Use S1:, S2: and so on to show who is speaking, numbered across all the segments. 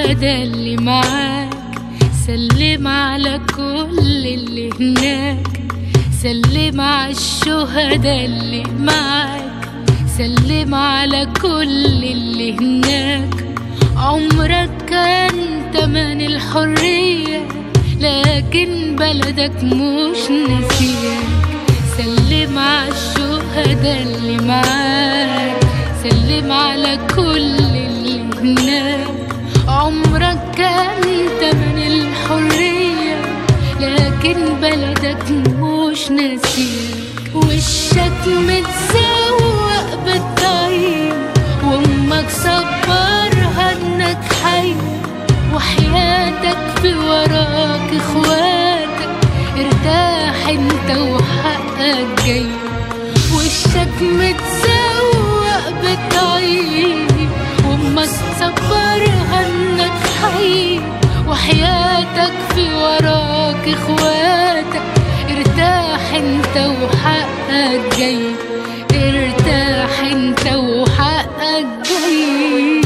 S1: الشهداء اللي معاك، سلم على كل اللي هناك، سلم على الشهداء اللي معاك، سلم على كل اللي هناك. عمرك كان تمن الحرية، لكن بلدك مش نسياك. سلم على الشهداء اللي معاك، سلم على كل اللي هناك. عمرك كان تمن الحرية، لكن بلدك مش نسياك. وشك متسوق بالطيب، وامك صبرها انك حي، وحياتك في وراك اخواتك، ارتاح انت وحقك جاي. وشك متسوق بالطيب، وامك صبرها انك حي، وحياتك في وراك اخواتك، ارتاح انت وحقك جاي، ارتاح انت وحقك جاي.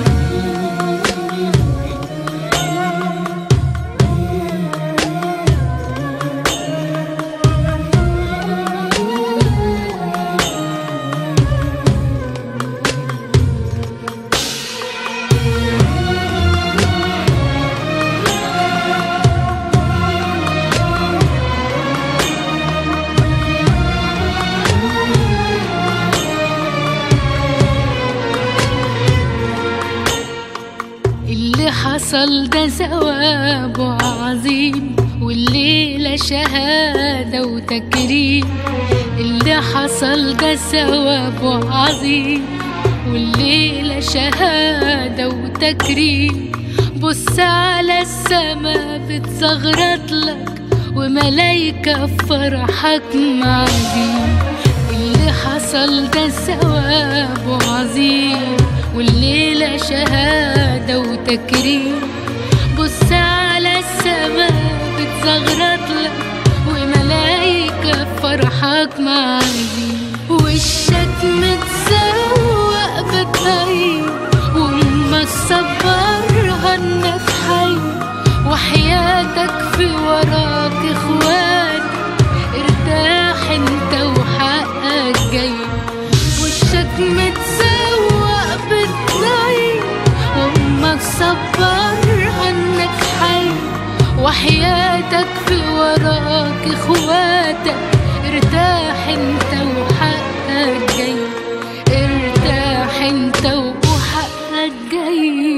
S1: اللي حصل ده ثوابه عظيم، والليلة شهادة وتكريم. اللي حصل ده ثوابه عظيم، والليلة شهادة وتكريم. بص على السما بتزغرط لك، وملايكة فرحك معدين. اللي حصل ده ثوابه عظيم، والليلة شهادة وتكريم. بص على السما بتزغرط لك، وملايكة فرحك معدين. وشك متسوق بالطيب، وامك صبرها انك حي، وحياتك في وراك اخواتك، ارتاح انت وحقك جاي. وشك متسوق بالطيب، وامك صبرها انك حي، وحياتك في وراك اخواتك، ارتاح انت وحقك جاي، ارتاح انت وحقك جاي.